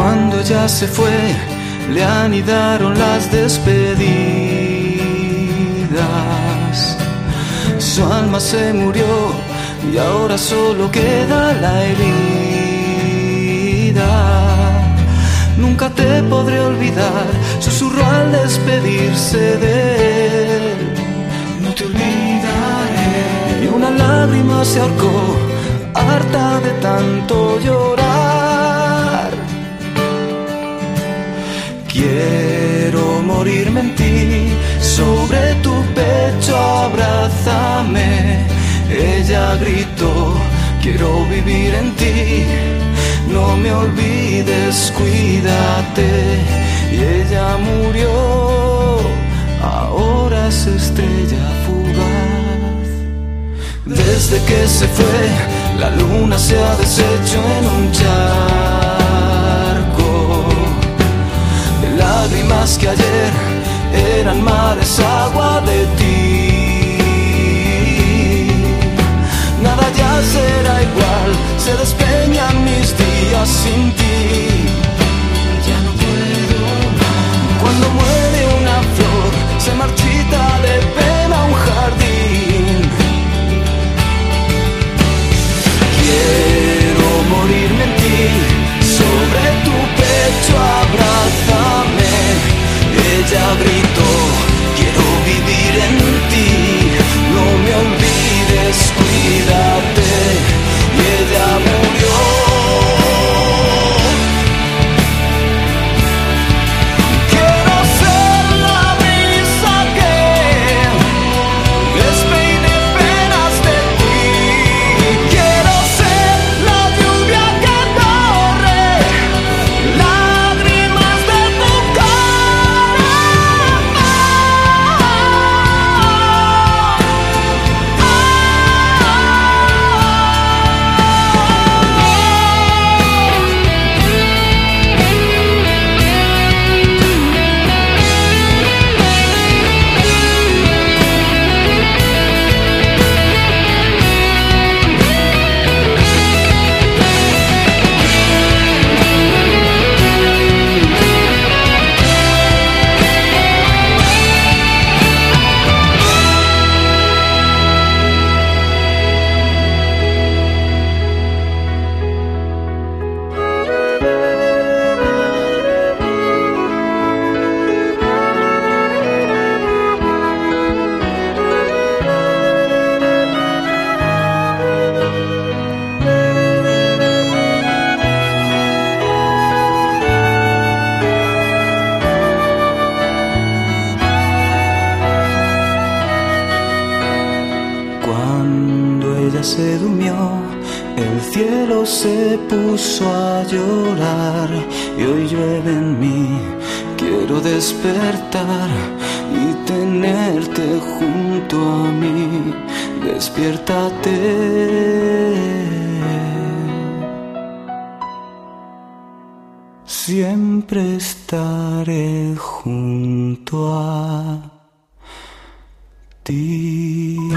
Cuando ella se fue, le anidaron las despedidas. Su alma se murió y ahora solo queda la herida. Nunca te podré olvidar, susurró al despedirse de él. No te olvidaré. Y una lágrima se ahorcó, harta de tanto llorar. Quiero morirme en ti, sobre tu pecho abrázame. Ella gritó, quiero vivir en ti, no me olvides, cuídate. Y ella murió, ahora es estrella fugaz. Desde que se fue, la luna se ha deshecho en un charco de lágrimas que ayer eran mares, agua de ti. Nada ya será igual, se despeñan mis días sin ti. Ya no puedo más. Cuando muere una flor, se marchita de pena un jardín. Quiero morirme en ti, sobre tu pecho abrázame. Ella gritó, quiero vivir en ti, no me olvides, cuídate. Y ella murió. Quiero ser la brisa que despeine penas de ti. Quiero ser la lluvia que corre lágrimas de tu se durmió, el cielo se puso a llorar y hoy llueve en mí. Quiero despertar y tenerte junto a mí. Despiértate. Siempre estaré junto a ti.